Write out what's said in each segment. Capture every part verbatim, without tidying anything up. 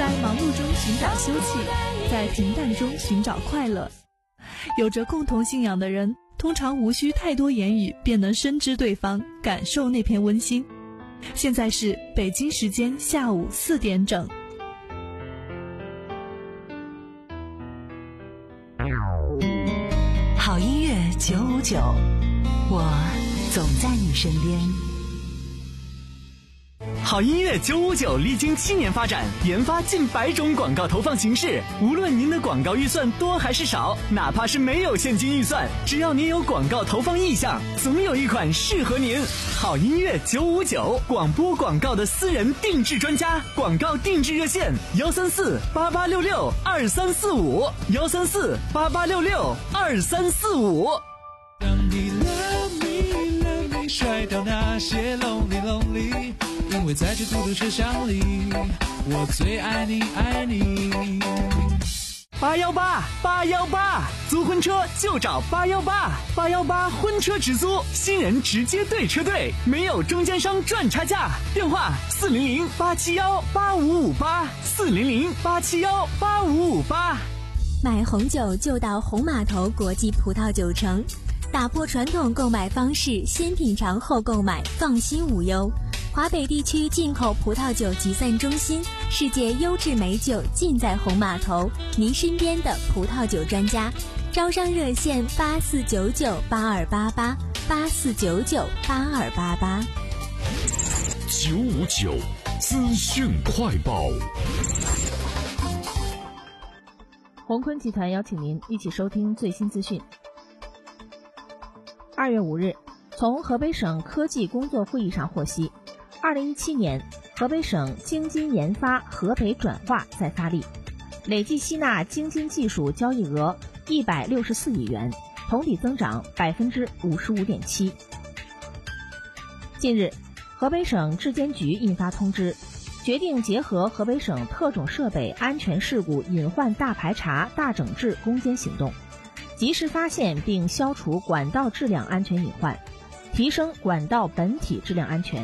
在忙碌中寻找休憩，在平淡中寻找快乐。有着共同信仰的人，通常无需太多言语便能深知对方，感受那片温馨。现在是北京时间下午四点整。 好音乐九五九，我总在你身边。 好音乐九五九历经七年发展，研发近百种广告投放形式。无论您的广告预算多还是少，哪怕是没有现金预算，只要您有广告投放意向，总有一款适合您。好音乐九五九，广播广告的私人定制专家，广告定制热线：幺三四八八六六二三四五，幺三四八八六六二三四五。 让你 love me love me， 甩掉那些 lonely lonely。因为在这孤独车厢里，我最爱你爱你。 八幺八八幺八，租婚车就找八幺八八幺八婚车直租，新人直接对车队，没有中间商赚差价。电话四零零八七幺八五五八，四零零八七幺八五五八。 买红酒就到红码头国际葡萄酒城，打破传统购买方式，先品尝后购买，放心无忧。华北地区进口葡萄酒集散中心，世界优质美酒尽在红码头，您身边的葡萄酒专家。招商热线八四九九八二八八，八四九九八二八八。 九五九资讯快报。 宏坤集团邀请您一起收听最新资讯。二月五日，从河北省科技工作会议上获悉，二零一七年，河北省京津研发河北转化在发力，累计吸纳京津技术交易额一百六十四亿元，同比增长百分之五十五点七。近日，河北省质监局印发通知，决定结合河北省特种设备安全事故隐患大排查大整治攻坚行动，及时发现并消除管道质量安全隐患，提升管道本体质量安全。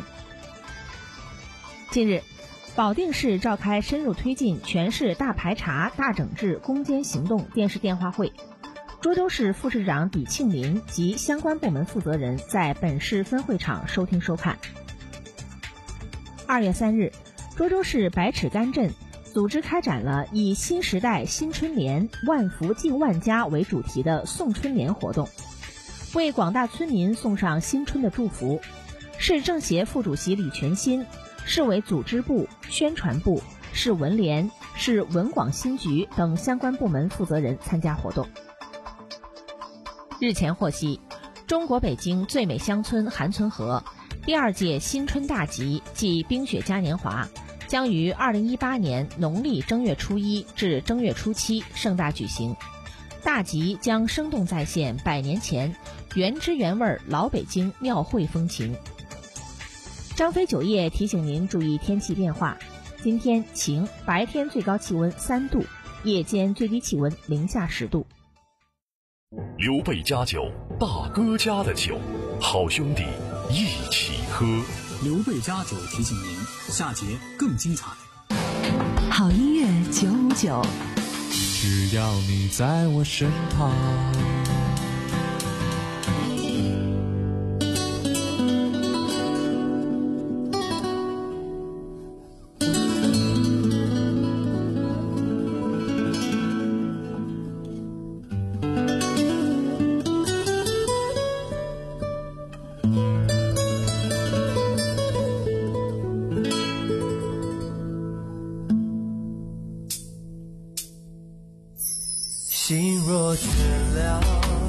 近日，保定市召开深入推进全市大排查大整治攻坚行动电视电话会，涿州市副市长李庆林及相关部门负责人在本市分会场收听收看。二月三日，涿州市百尺竿镇组织开展了以新时代新春联万福敬万家为主题的送春联活动，为广大村民送上新春的祝福。市政协副主席李全新、市委组织部、宣传部、市文联、市文广新局等相关部门负责人参加活动。日前获悉，中国北京最美乡村韩村河第二届新春大集暨冰雪嘉年华将于二零一八年农历正月初一至正月初七盛大举行。大集将生动再现百年前原汁原味老北京庙会风情。张飞酒业提醒您注意天气变化，今天晴，白天最高气温三度，夜间最低气温零下十度。 刘备家酒，大哥家的酒，好兄弟一起喝。 刘备家酒提醒您，下节更精彩。 好音乐九五九， 只要你在我身旁。 心若倦了，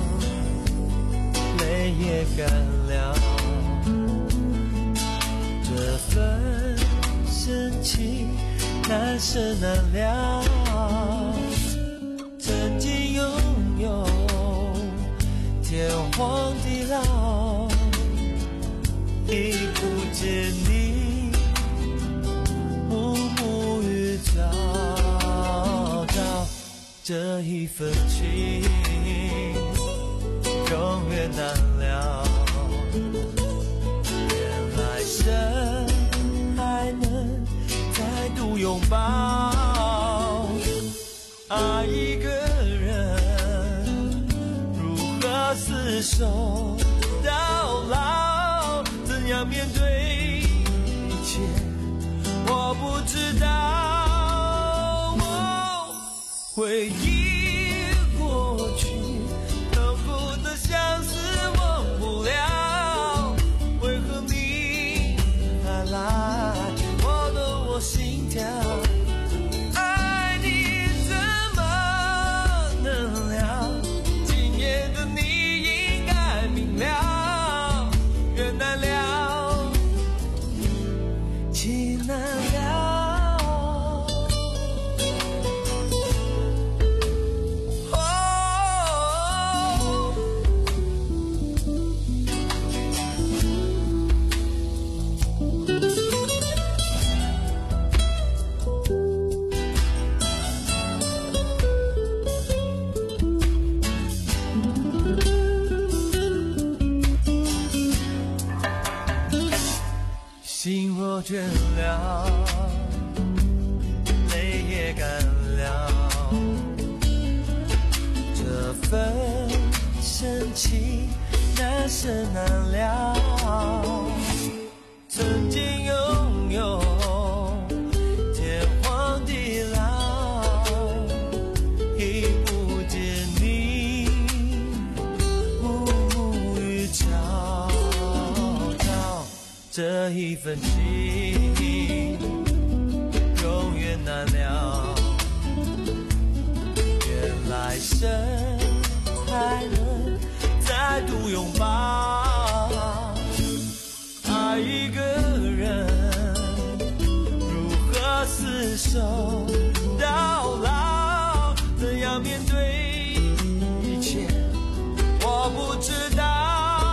泪也干了，这份深情难舍难了。曾经拥有天荒地老，已不见你暮暮与朝朝。这一份情永远难了，愿来生还能再度拥抱。 爱一个人，如何厮守到老？怎样面对一切？我不知道。哦，回忆过去，痛苦的相思忘不了。为何你还来拨动我心跳？心若倦了，泪也干了，这份深情难舍难了。曾经拥有天荒地老，已不见你暮暮与朝朝。这一份情永远难了，原来生还能再度拥抱。爱一个人，如何厮守到老？怎样面对一切？我不知道。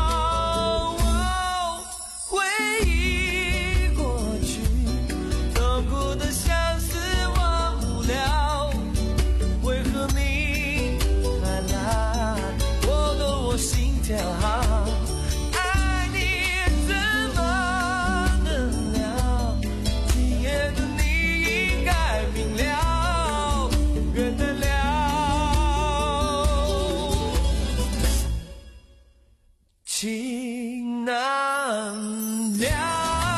爱你怎么能了？今夜的你应该明了，原谅了，情难了。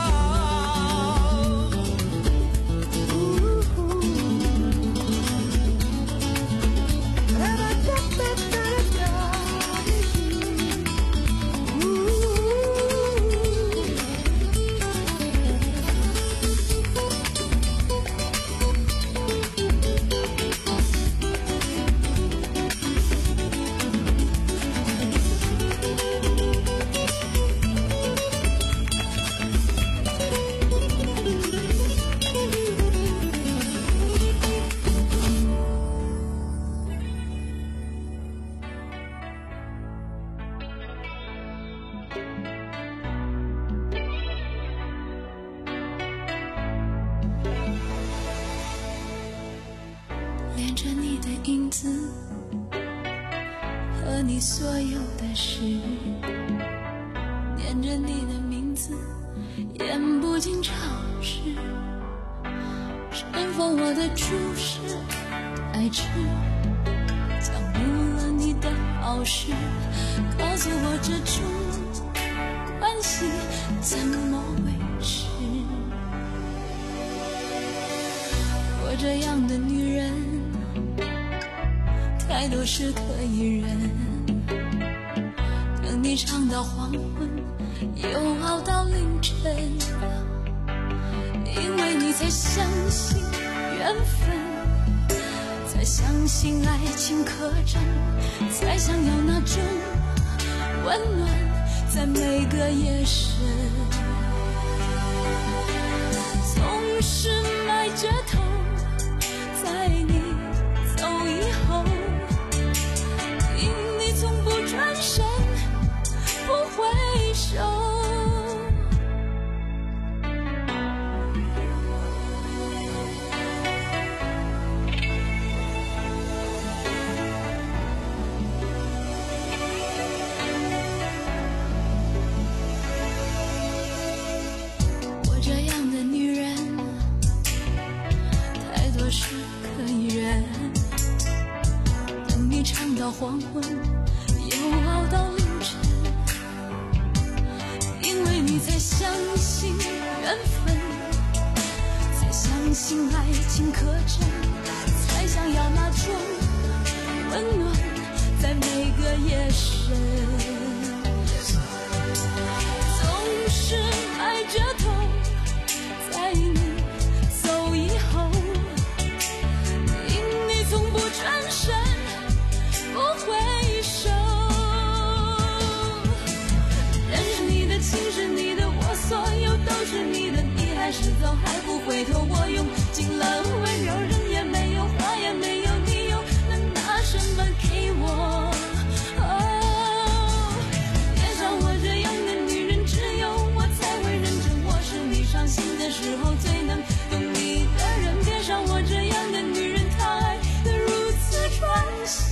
恋着你的影子和你所有的事，念着你的名字，言不尽尝试，尘封我的注视，爱痴，讲不了你的好事，告诉我这种关系怎么维持。我这样的女人太多事可以忍，等你唱到黄昏，又熬到凌晨，因为你才相信缘分，才相信爱情可真，才想要那种温暖在每个夜深，总是埋着头在你走以后，因你从不转身不回首， 到黄昏，又熬到凌晨，因为你才相信缘分，才相信爱情可真，才想要那种温暖在每个夜深，总是埋着头在你走以后，因你从不转身不回首，认识你的情是你的，我所有都是你的，你还是走还不回头，我用尽了温柔，人也没有，话也没有，你又能拿什么给我？哦，恋上我这样的女人，只有我才会认真，我是你伤心的时候最能懂你的人，别上我这样的女人，她爱得如此专心。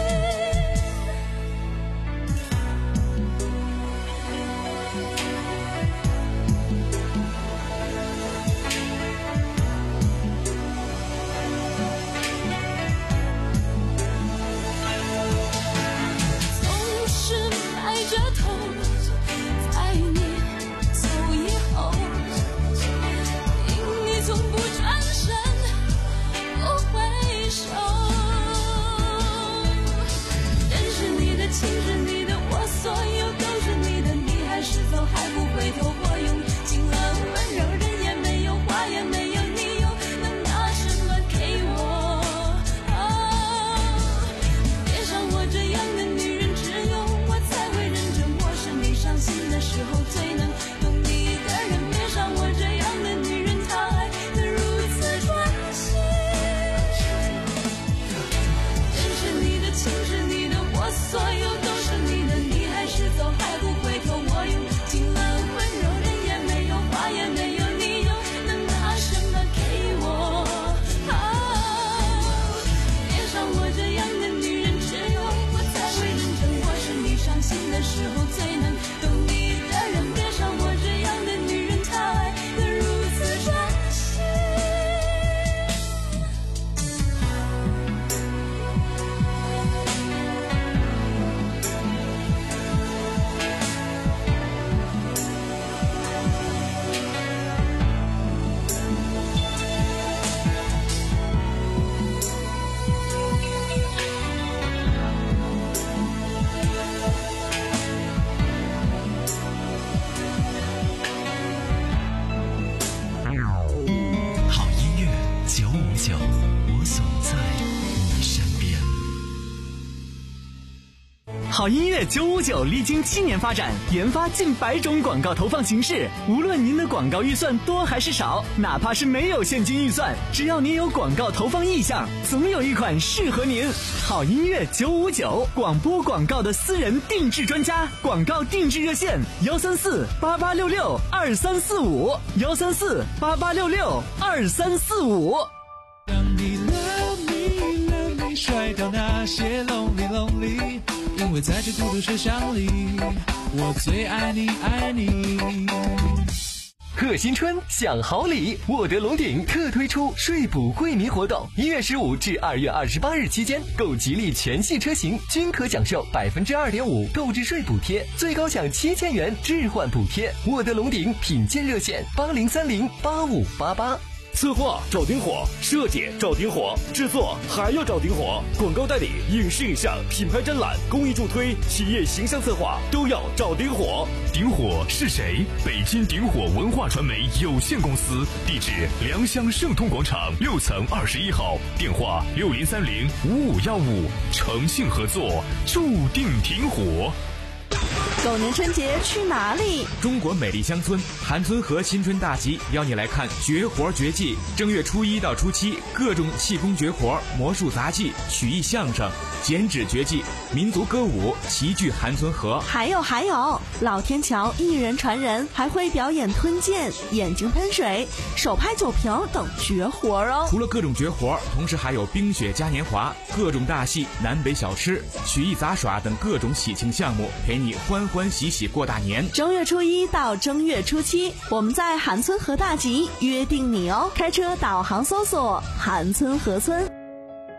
好音乐九五九历经七年发展，研发近百种广告投放形式。无论您的广告预算多还是少，哪怕是没有现金预算，只要您有广告投放意向，总有一款适合您。好音乐九五九，广播广告的私人定制专家，广告定制热线：幺三四八八六六二三四五，幺三四八八六六二三四五。 让你 love me love me 甩掉那些 lonely lonely， 因为在这孤独车厢里，我最爱你爱你。 贺新春享好礼，沃德龙鼎特推出税补惠民活动，一月十五至二月二十八日期间，购吉利全系车型均可享受百分之二点五购置税补贴，最高享七千元置换补贴。沃德龙鼎品鉴热线：八零三零八五八八。 策划找顶火，设计找顶火，制作还要找顶火，广告代理、影视影像、品牌展览、公益助推、企业形象策划都要找顶火。 顶火是谁？北京顶火文化传媒有限公司，地址良乡盛通广场六层二十一号，电话六零三零五五幺五，诚信合作，注定顶火。 狗年春节去哪里？ 中国美丽乡村韩村河新春大集邀你来看绝活绝技。正月初一到初七，各种气功绝活、魔术杂技、曲艺相声、剪纸绝技、民族歌舞齐聚韩村河。 还有还有，老天桥一人传人，还会表演吞剑、眼睛喷水、手拍酒瓶等绝活哦。 除了各种绝活，同时还有冰雪嘉年华、各种大戏、南北小吃、曲艺杂耍等各种喜庆项目，陪你欢欢喜喜过大年。 正月初一到正月初七，我们在韩村河大集约定你哦。开车导航搜索韩村河村。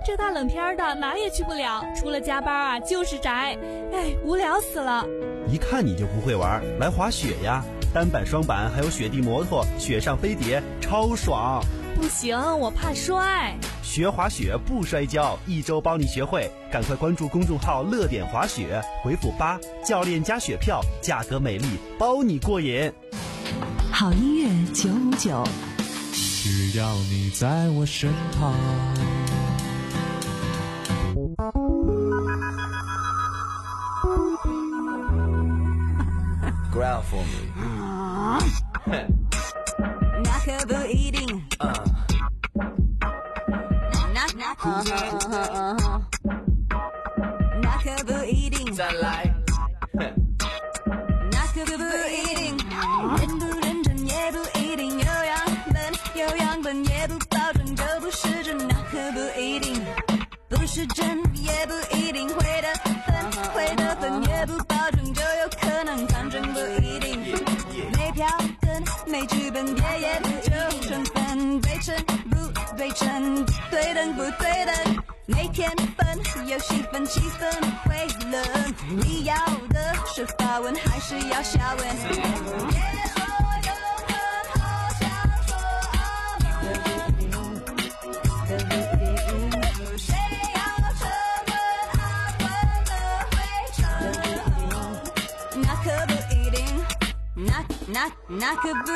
这大冷天的哪也去不了，除了加班啊就是宅，哎，无聊死了。 一看你就不会玩，来滑雪呀，单板双板还有雪地摩托，雪上飞碟超爽。 不行，我怕摔。 学滑雪不摔跤，一周帮你学会，赶快关注公众号乐点滑雪，回复八教练加雪票，价格美丽，包你过瘾。 好音乐九五九， 只要你在我身旁。 Growl for me 那可不一定那那那可不一定再来那可不一定认不认真也不一定有样本有样本也不保证就不是真那可不一定不是真也不一定会得分会得分也不保证就有可能反正不一定没票根没剧本别演就成分对称不对称对等不对等没天分有戏份气氛会冷你要的是发问还是要下文别说有很好想说啊谁要沉沦啊混的会成那可不一定那那那可不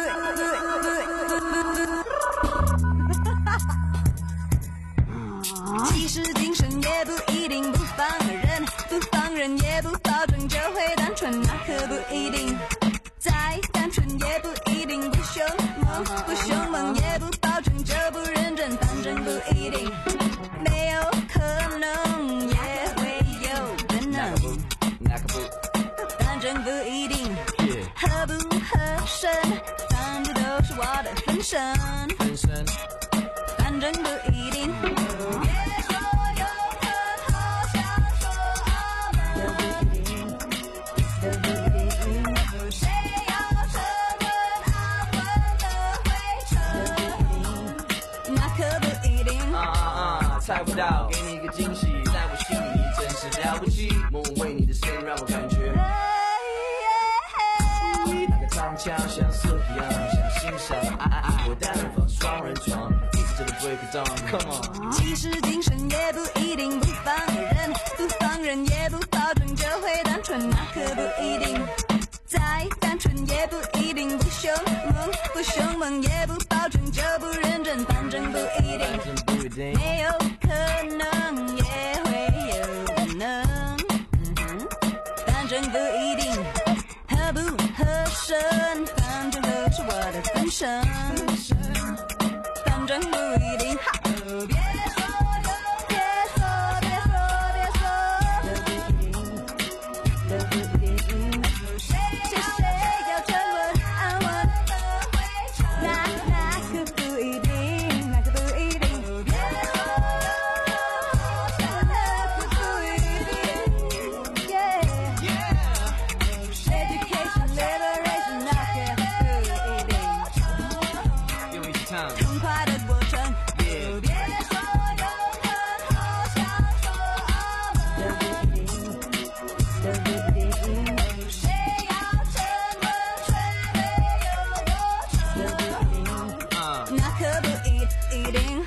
其实精神也不一定不放人不放人也不保证就会单纯那可不一定再单纯也不一定不凶猛不凶猛也不保证就不认真反正不一定没有可能也会有可能反正不一定合不合身反正都是我的分身反正不一定猜不到给你一个惊喜在我心里真是了不起莫为你的声音让我感觉那个长枪像色一样像欣赏爱爱爱我单人房双人床一直真的 break it down come on 其实精神也不一定不放人不放人也不保证就会单纯那可不一定再单纯也不一定不凶猛不凶猛也不保证就不认真反正不一定没有可能也会有可能、嗯、反正不一定合不合身反正都是我的分身反正不一定哈别说别说别说别说谁谁要沉稳安稳那那可不一定那可不一定痛快的过程别说有很好想说谁要沉沦却没有我沉那可不一定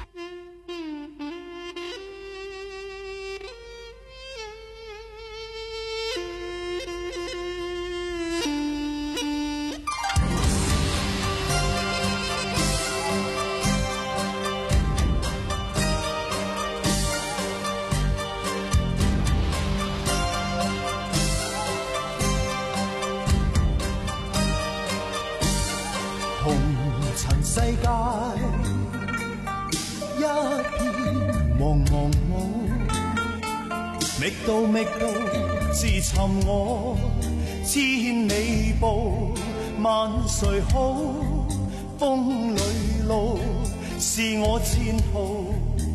世界一片茫茫雾，觅到觅到自寻我，千里步萬誰好？風裏路是我前途，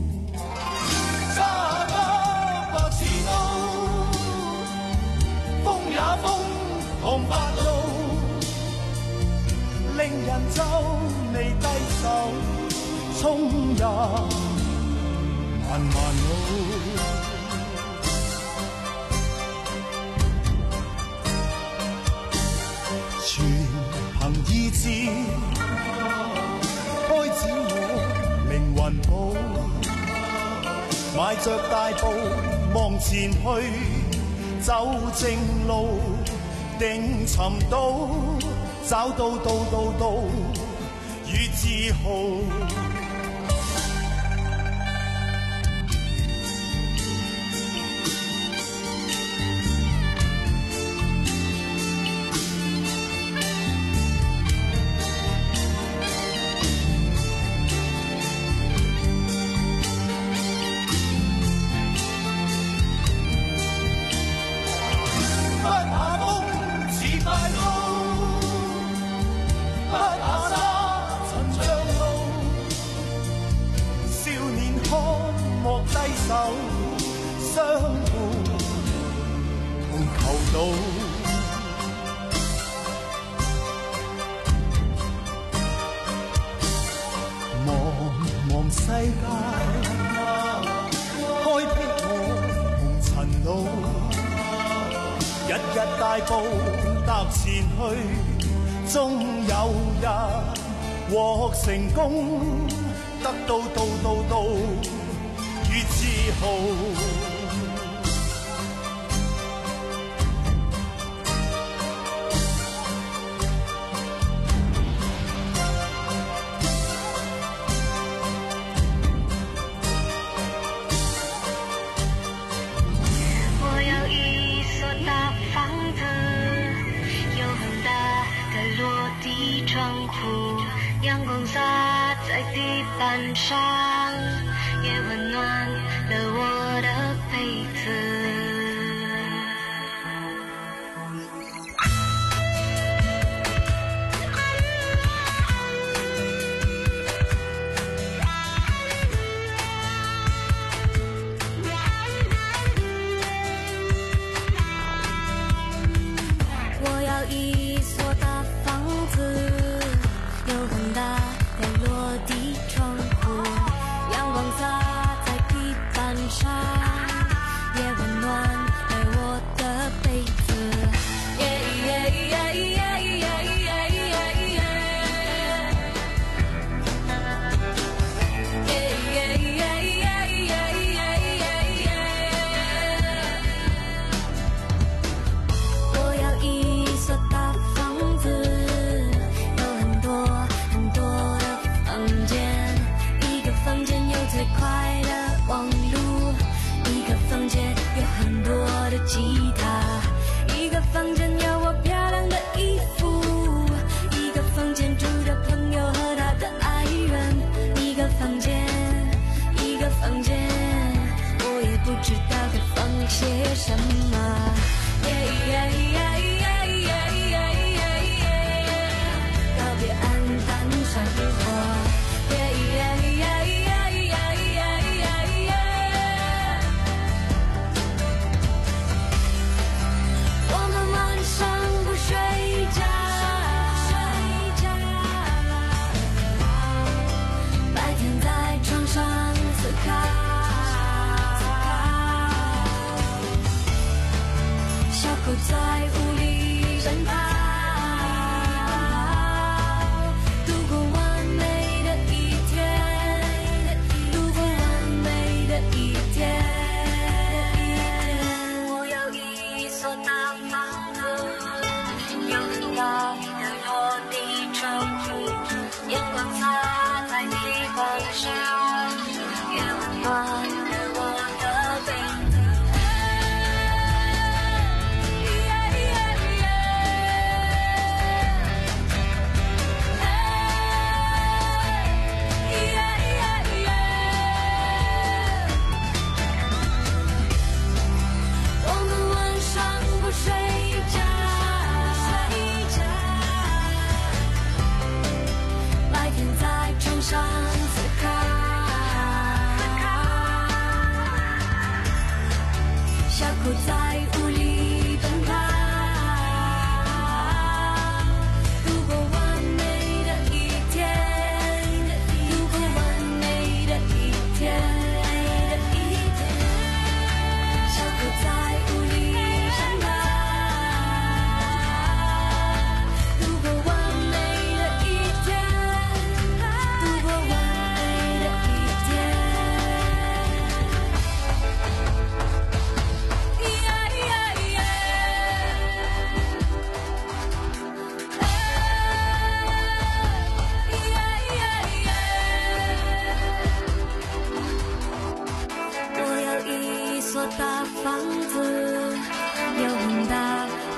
揸得百事路，風也風，紅白路，令人皺眉低手，衝入困萬惱，全憑意志開展我靈魂步，邁着大步望前去，走正路，定尋到，找到到到到與自豪。大步踏前去，終有日獲成功，得到到到到與自豪。 阳光洒在地板上，也温暖了我的被子。我要一所大房子。有很大的落地窗户，阳光洒在地板上，也温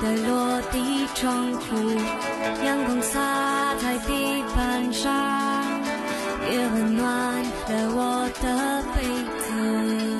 的落地窗户，阳光洒在地板上，也温暖了我的被子。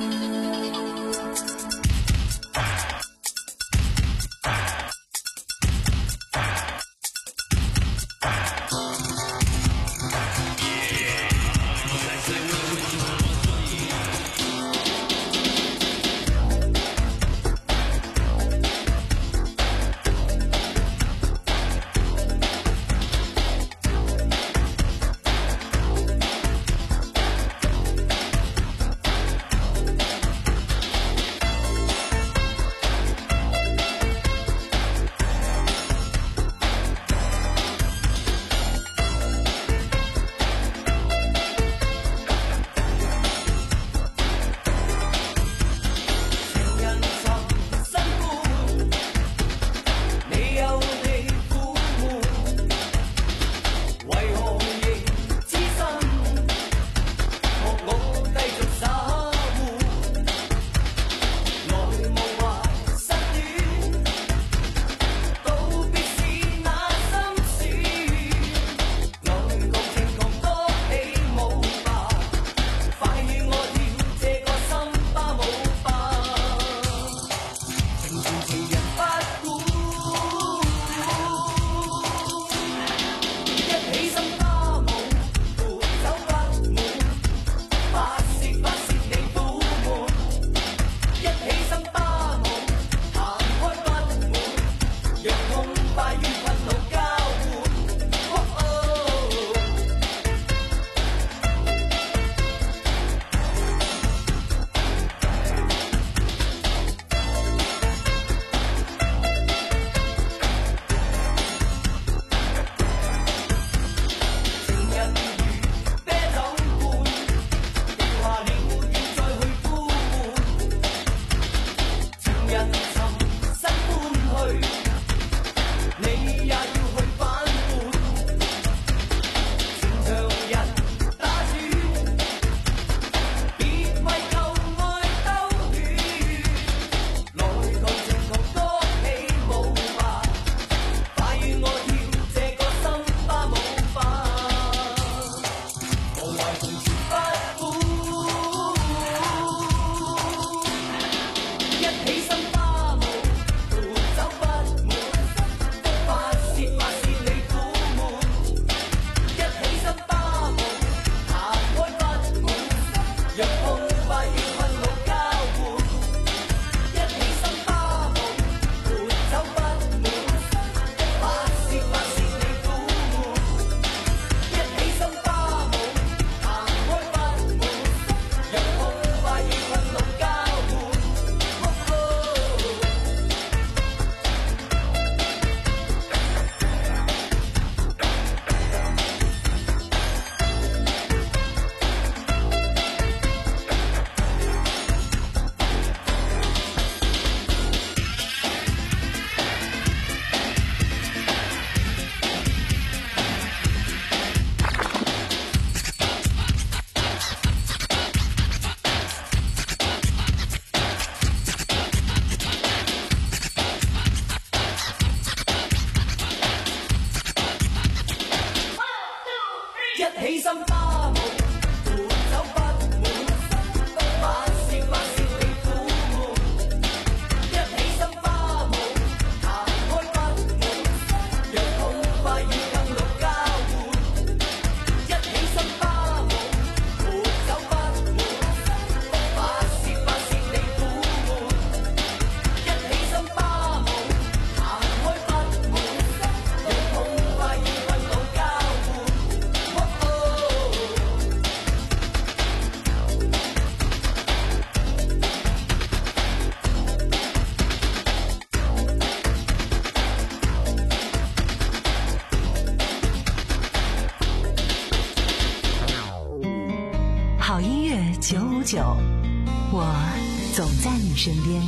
九五九，我总在你身边。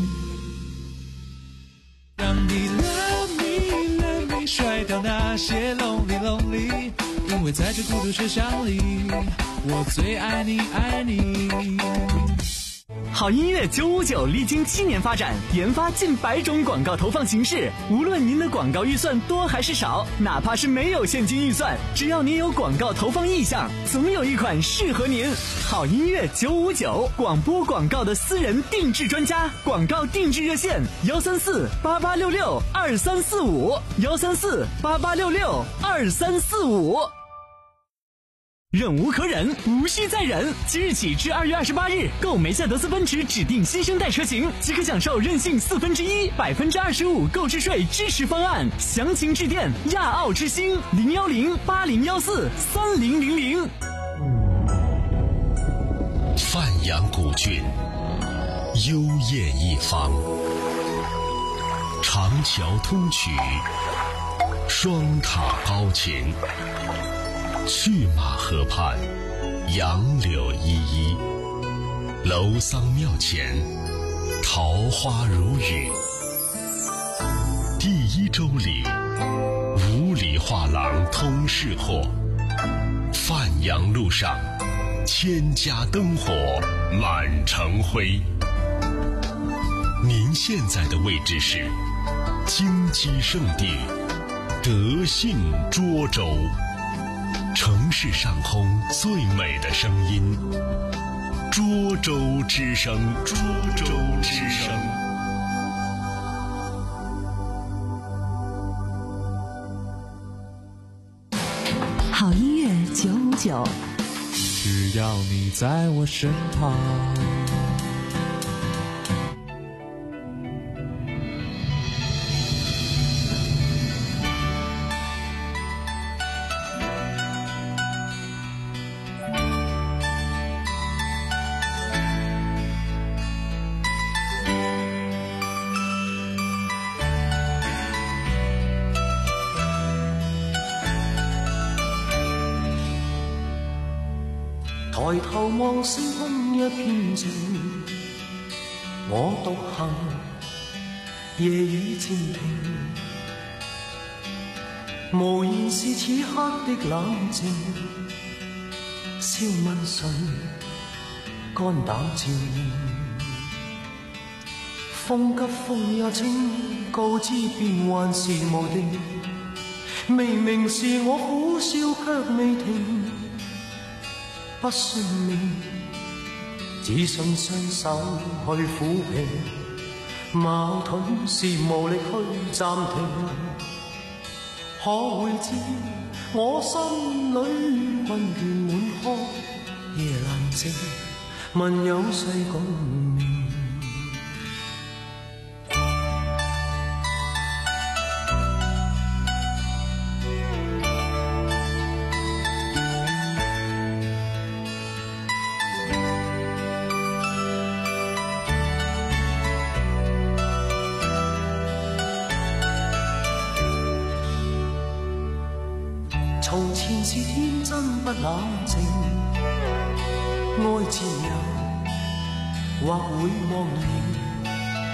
让你 love me love me 甩掉那些 lonely lonely， 因为在这孤独车厢里，我最爱你爱你。 好音乐九五九历经七年发展，研发近百种广告投放形式。无论您的广告预算多还是少，哪怕是没有现金预算，只要您有广告投放意向，总有一款适合您。好音乐九五九，广播广告的私人定制专家，广告定制热线：幺三四八八六六二三四五，幺三四八八六六二三四五。忍无可忍，无需再忍。即日起至二月二十八日，购梅赛德斯奔驰指定新生代车型，即可享受任性四分之一、百分之二十五购置税支持方案。详情致电亚奥之星零幺零八零幺四三零零零。 范阳古郡，幽艳一方，长桥通衢，双塔高擎。去马河畔，杨柳依依，楼桑庙前，桃花如雨。第一周里，五里画廊通市货，范阳路上，千家灯火满城辉。您现在的位置是京畿圣地德信涿州。城市上空最美的声音，涿州之声，涿州之声。 好音乐九五九， 只要你在我身旁。 抬頭望星空一片靜，我獨行，夜雨漸停，無言是此刻的冷靜，笑問誰，肝膽照應，風急風也清，告知變幻是無定，明明是我苦笑卻未停。不信命，只信雙手去撫平，矛盾是無力去暫停。可會知我心裏困倦滿腔，夜闌靜，問有誰共鳴？從前是天真不冷靜，愛自由或會忘形，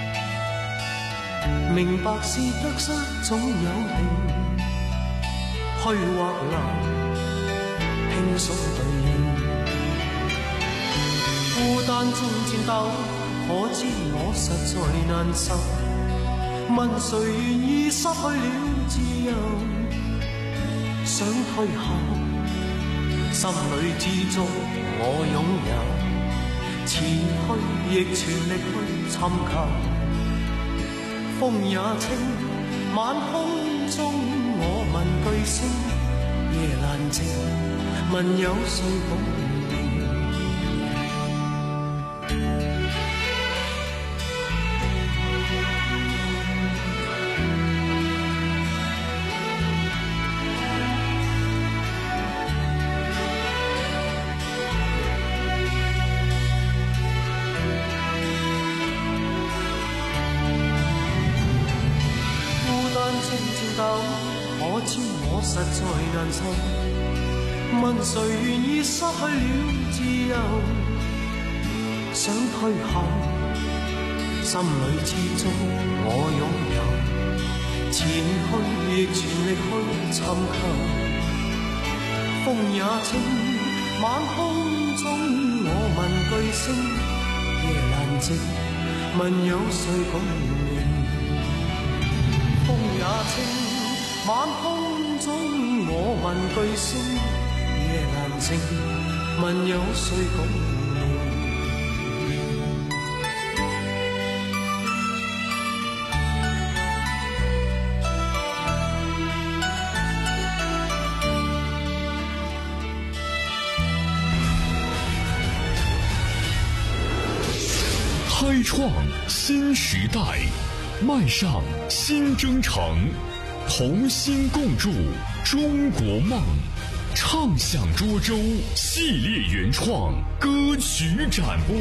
明白是得失總有定，虛或流，輕鬆對應，孤單中戰鬥，可知我實在難受，問誰願意失去了自由？想退後，心裏之中我擁有，前去亦全力去尋求。風也清，晚空中我問句星，夜闌靜，問有誰共鳴？可知我實在難受，問誰願意失去了自由？想退後，心裏之中我擁有，前去亦全力去尋求。風也清，晚空中我問句星， 夜闌靜，問有誰共鳴？風也清，晚空中我問句聲，夜闌靜，問有誰共鳴？ 开创新时代，迈上新征程，同心共筑中国梦。畅享涿州系列原创歌曲展播。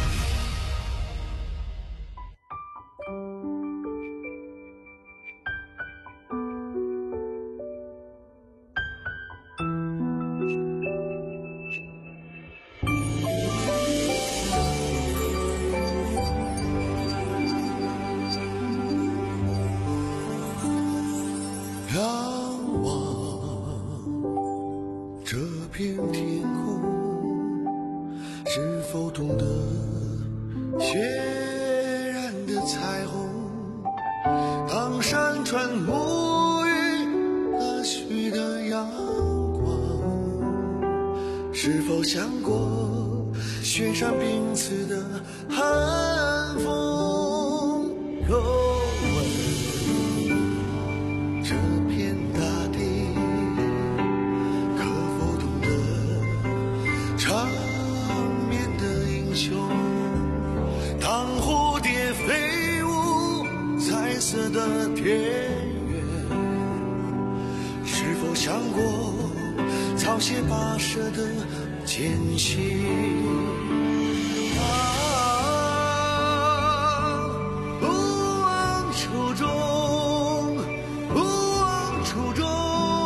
是否想过雪山冰刺的寒风？又问这片大地，可否懂得长眠的英雄？当蝴蝶飞舞彩色的田园，是否想过草鞋跋涉的艰辛？啊，不忘初衷，不忘初衷，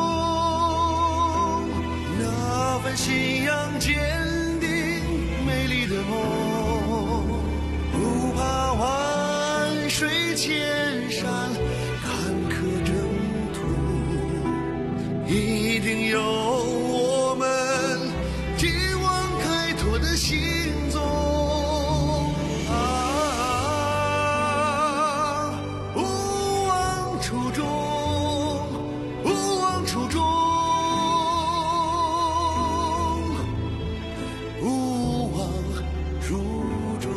那份信仰坚定美丽的梦，不怕万水千山坎坷征途，一定有心中啊，不忘初衷，不忘初衷，不忘初衷。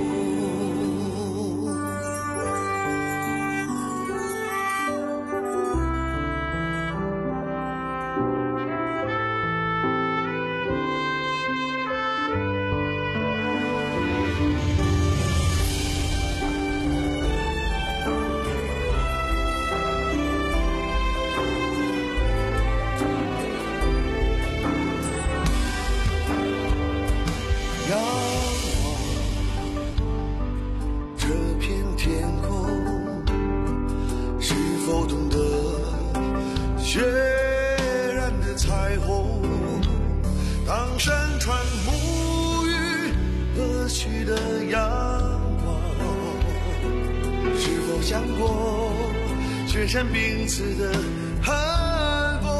血染的彩虹，当山川沐浴和煦的阳光，是否想过雪山冰刺的寒风？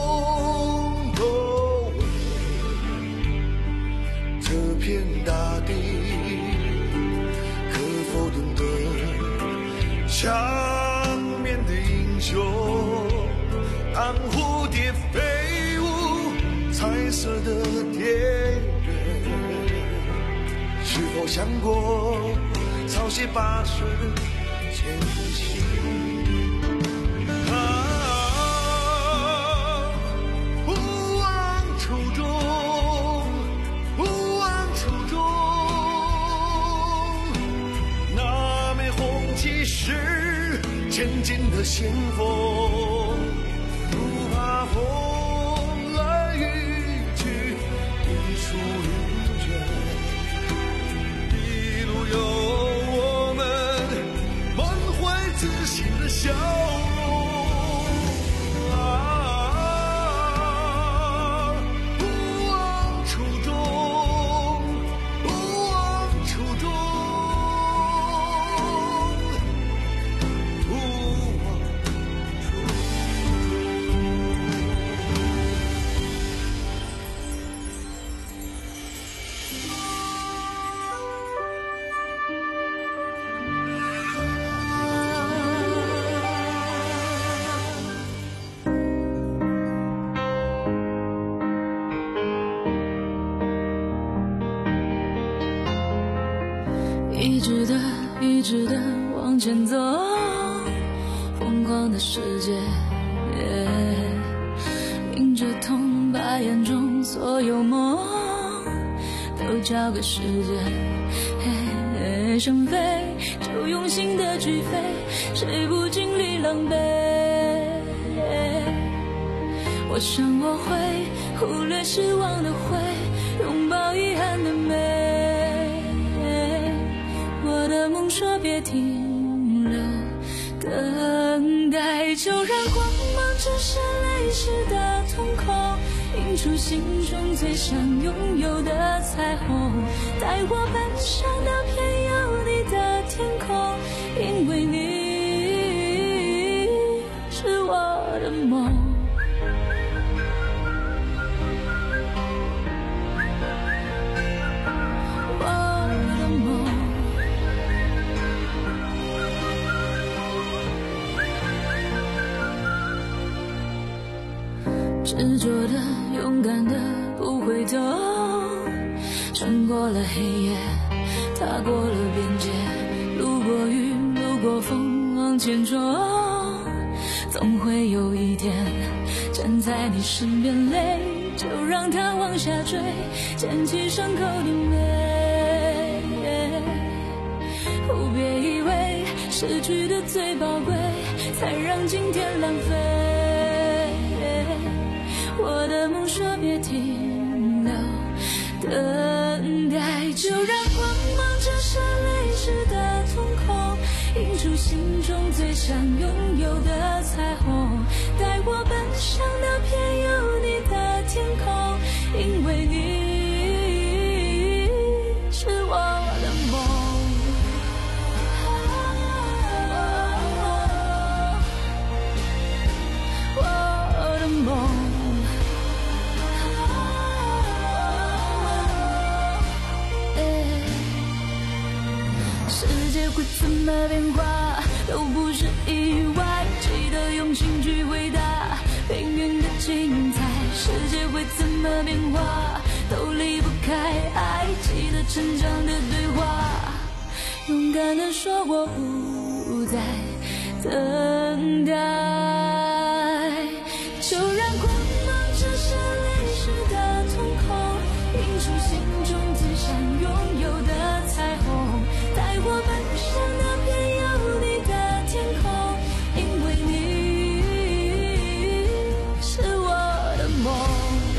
哦，这片大地，可否懂得长眠的英雄？当蝴蝶飞舞彩色的田园，是否想过草鞋跋涉的艰辛？啊，不忘初衷，不忘初衷，那枚红旗是前进的先锋。风来雨去，一树云卷，一路有我们满怀自信的笑容。啊，不忘初衷，不忘初衷，不忘初衷。 一直的一直的往前走，疯狂的世界，迎着痛，把眼中所有梦都交给时间，想飞就用心的去飞，谁不经历狼狈？我想我会忽略失望的灰，拥抱遗憾的美。我的梦说别停留，等待就让光芒折射泪湿的瞳孔，映出心中最想拥有的彩虹，带我奔向那片有你的天空，因为你是我的梦。执着的，勇敢的，不回头，穿过了黑夜，踏过了边界，路过雨，路过风，往前冲，总会有一天站在你身边，泪就让它往下坠，捡起伤口的美。不别以为失去的最宝贵，才让今天浪费。我的梦说别停留，等待就让光芒折射泪湿的瞳孔，映出心中最想拥有的彩虹，带我奔向那片有你的天空，因为你是我的梦。我的梦会怎么变化都不是意外，记得用心去回答命运的精彩。世界会怎么变化都离不开爱，记得成长的对话，勇敢地说我不再等待，就让光芒折射泪湿的瞳孔，映出心中最想拥有的彩虹，带我奔向那片有你的天空，因为你是我的梦。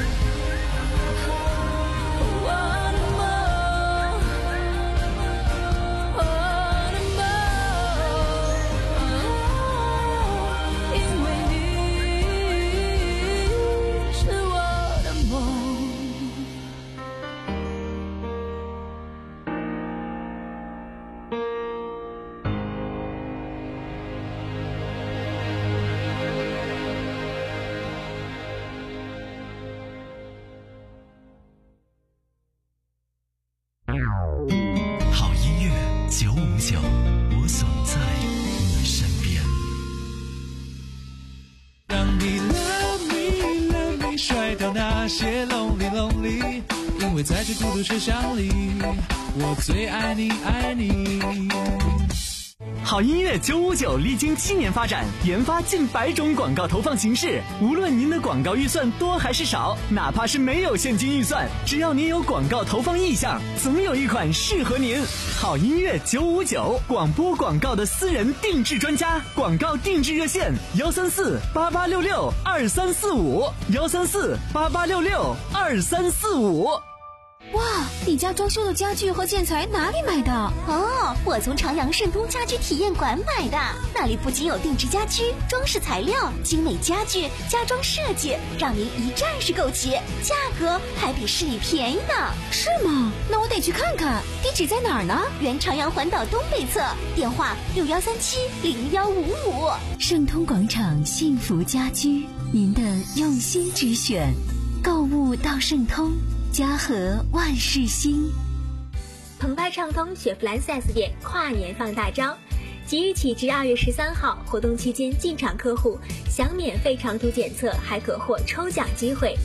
好音乐九五九，我总在你身边。 让你 love me love me 甩掉那些 lonely lonely， 因为在这孤独车厢里，我最爱你爱你。 好音乐九五九历经七年发展，研发近百种广告投放形式。无论您的广告预算多还是少，哪怕是没有现金预算，只要您有广告投放意向，总有一款适合您。好音乐九五九，广播广告的私人定制专家，广告定制热线：幺三四八八六六二三四五，幺三四八八六六二三四五。 哇，你家装修的家具和建材哪里买的？ 哦，我从朝阳盛通家居体验馆买的，那里不仅有定制家居、装饰材料、精美家具、家装设计，让您一站式购齐，价格还比市里便宜呢。 是吗？那我得去看看。地址在哪儿呢？ 原朝阳环岛东北侧，电话六幺三七零幺五五。 盛通广场幸福家居，您的用心之选。购物到盛通。家和万事兴。 澎湃畅通雪佛兰 四 S 店跨年放大招，即日起至二月十三号，活动期间进场客户享免费长途检测，还可获抽奖机会。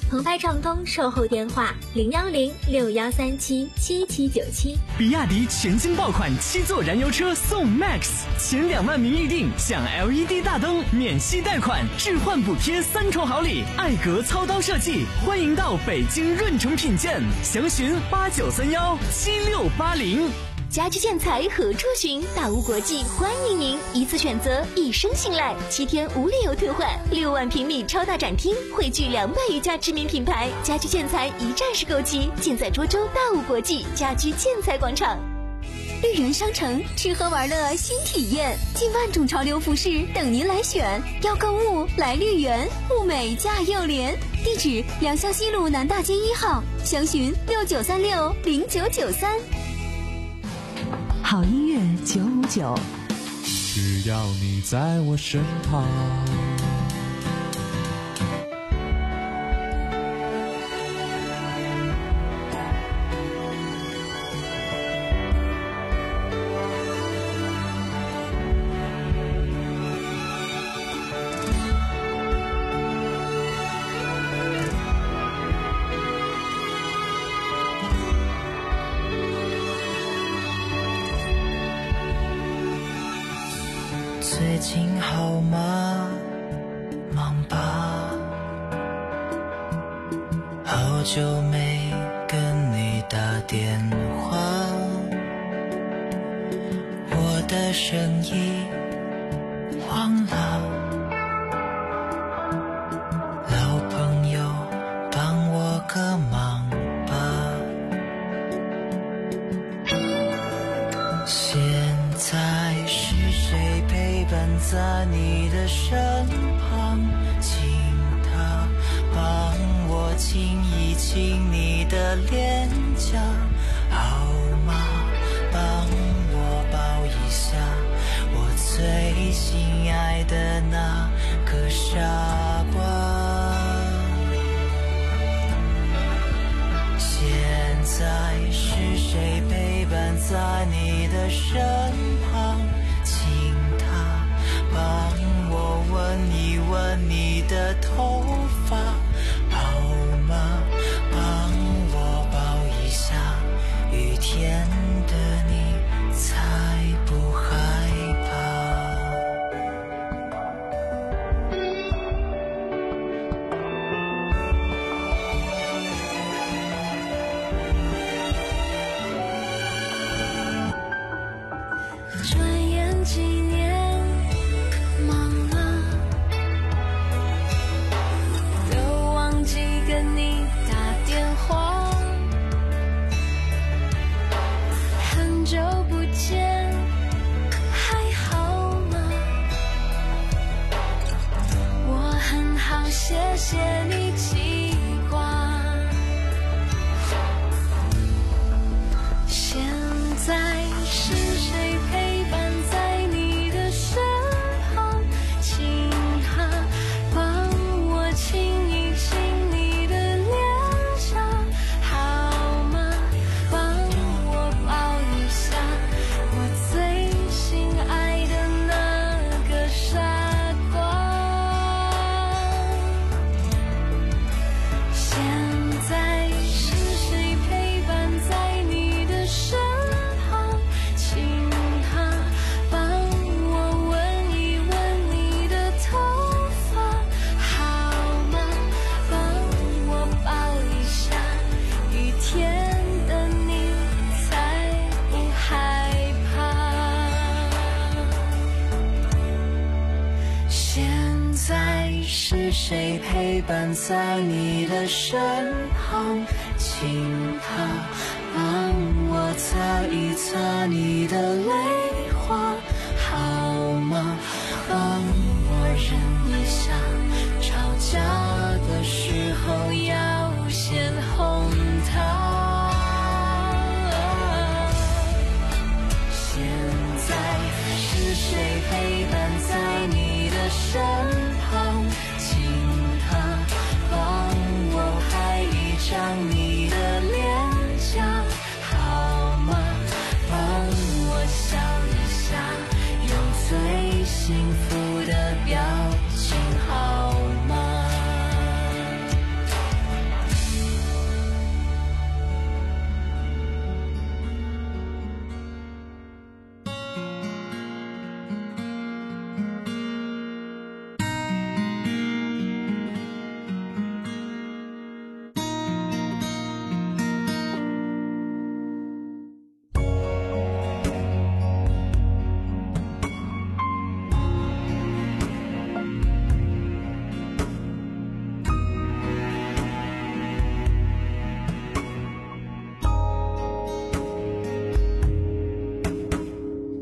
澎湃畅通售后电话零幺零六幺三七七七九七。 比亚迪全新爆款七座燃油车送 Max， 前两万名预定享 L E D 大灯、免息贷款、置换补贴三重好礼，艾格操刀设计，欢迎到北京润城品鉴，详询八九三幺七六八零。 家居建材何处寻？大屋国际欢迎您，一次选择，一生信赖，七天无理由退换，六万平米超大展厅，汇聚两百余家知名品牌，家居建材一站式购齐，尽在涿州大屋国际家居建材广场。绿园商城，吃喝玩乐新体验，近万种潮流服饰等您来选。要购物来绿园，物美价又廉。地址：良乡西路南大街一号，详询六九三六零九九三。 好音乐九五九， 只要你在我身旁。 最近好吗？忙吧，好久没跟你打电话，我的生意忘了，老朋友帮我个忙吧，现在是谁陪伴在你的身旁？请他帮我亲一亲你的脸颊，好吗？帮我抱一下我最心爱的那个傻瓜。现在是谁陪伴在你的身旁？请他帮我闻一闻你的头发，好吗？帮我抱一下，雨天的你才不害怕。 转眼几年忙了，都忘记跟你打电话，很久不见还好吗？我很好，谢谢你记挂。现在是谁陪伴在你的身旁？请他帮我亲一亲你的脸颊，好吗？帮我抱一下我最心爱的那个傻瓜。现在是谁陪伴在你的身旁？请他帮我闻一闻你的头发，好吗？帮我抱一下，雨天的你才不害怕。现在是谁陪伴在你的身旁？请他帮我擦一擦你的泪花，好吗？帮我忍一下，吵架的时候要先哄他。现在是谁陪伴在你的身旁？请他帮我拍一张你的脸颊，好吗？帮我笑一下，用最幸福的表情，好吗？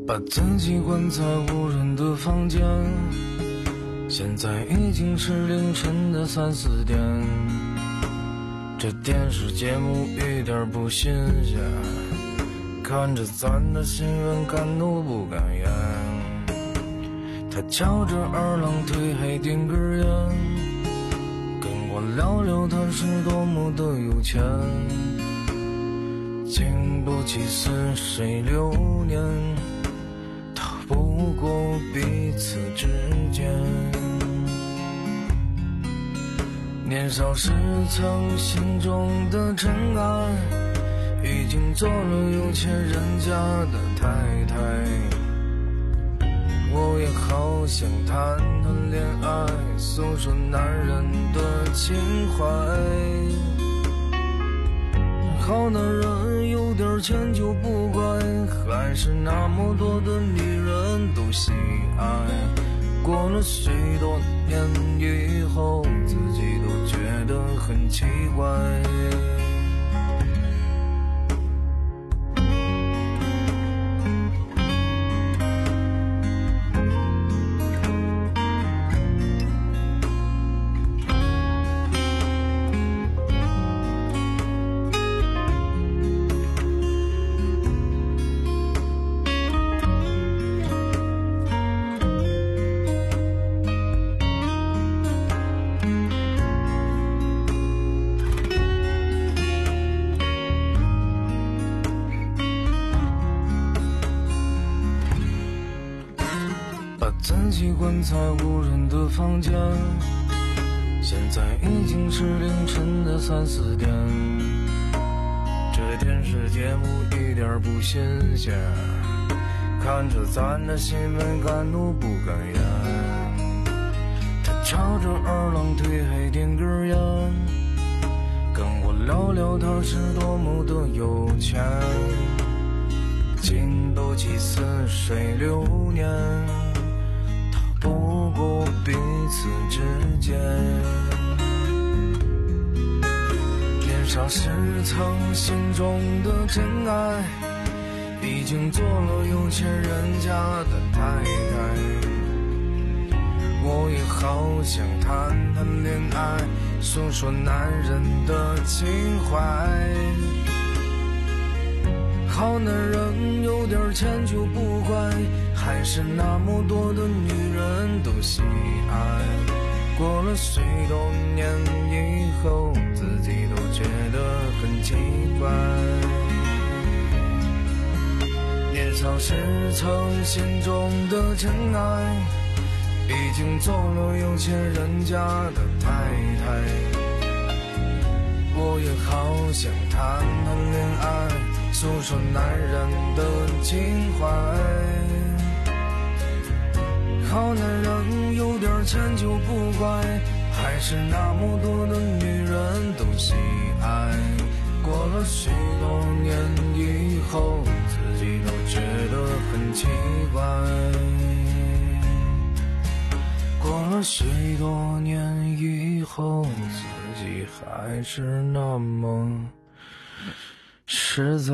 把自己关在无人的房间，现在已经是凌晨的三四点，这电视节目一点不新鲜，看着咱的新闻敢怒不敢言。他翘着二郎腿还点根烟，跟我聊聊他是多么的有钱，经不起似水流年，逃不过彼此之间。年少时曾心中的尘埃，已经做了有钱人家的太太。我也好想谈谈恋爱，诉说男人的情怀。好男人有点钱就不乖，还是那么多的女人都喜爱。过了许多年以后，自己都觉得很奇怪。自己关在无人的房间，现在已经是凌晨的三四点，这电视节目一点不新鲜，看着咱的新闻敢怒不敢言。他翘着二郎腿还点根烟，跟我聊聊他是多么的有钱，经不起似水流年，不过彼此之间。年少时曾心中的真爱，已经做了有钱人家的太太。我也好想谈谈恋爱，诉说男人的情怀。好男人有点钱就不乖，还是那么多的女人都喜爱。过了许多年以后，自己都觉得很奇怪。年少时曾心中的真爱，已经做了有钱人家的太太。我也好想谈谈恋爱，诉说男人的情怀。好男人有点钱就不乖，还是那么多的女人都喜爱。过了许多年以后，自己都觉得很奇怪。过了许多年以后，自己还是那么实在。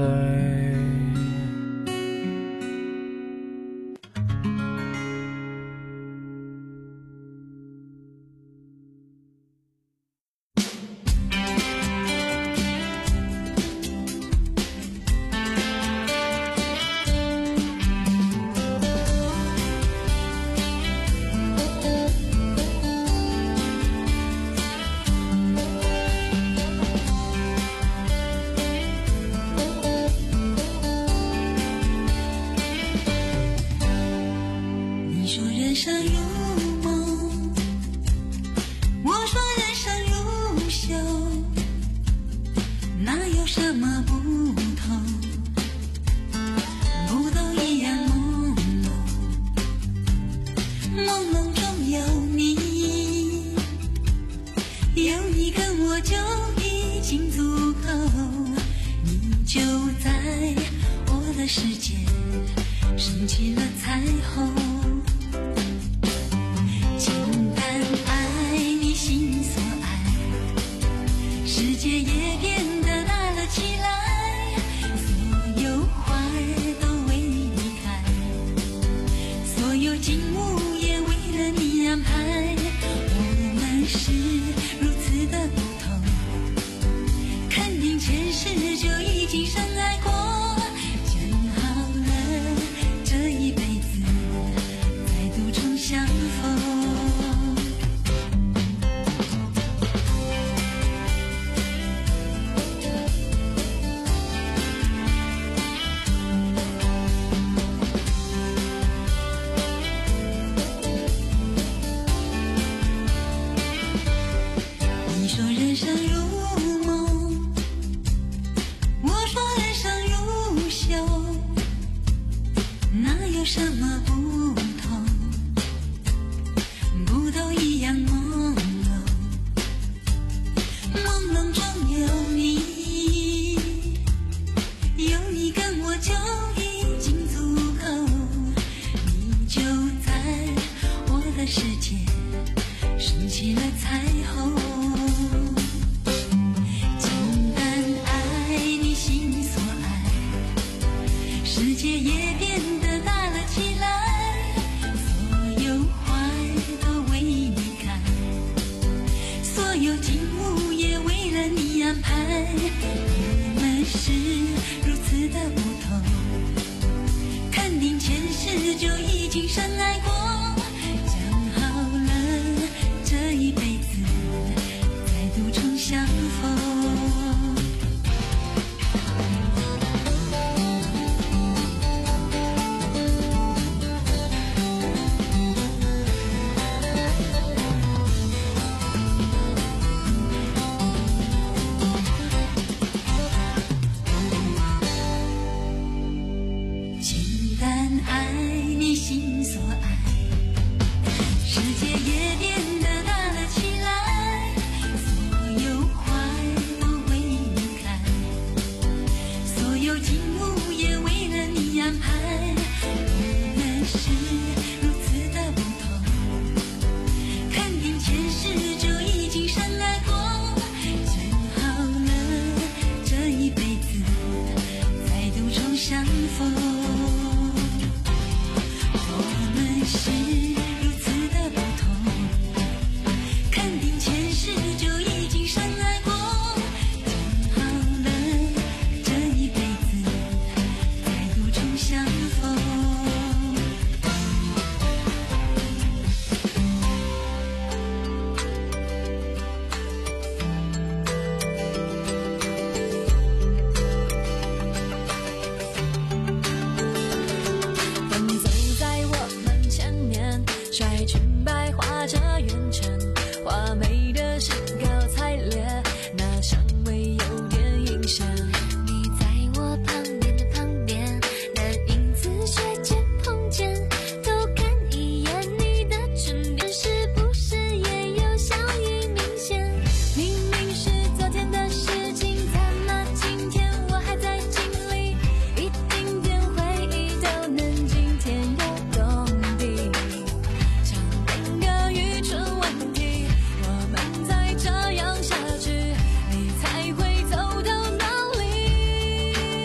有什么不同？不都一样朦胧，朦胧中有你，有你跟我就已经足够，你就在我的世界升起了彩虹。世界也变得大了起来，所有花都为你开，所有景物也为了你安排。我们是如此的不同，肯定前世就已经深爱。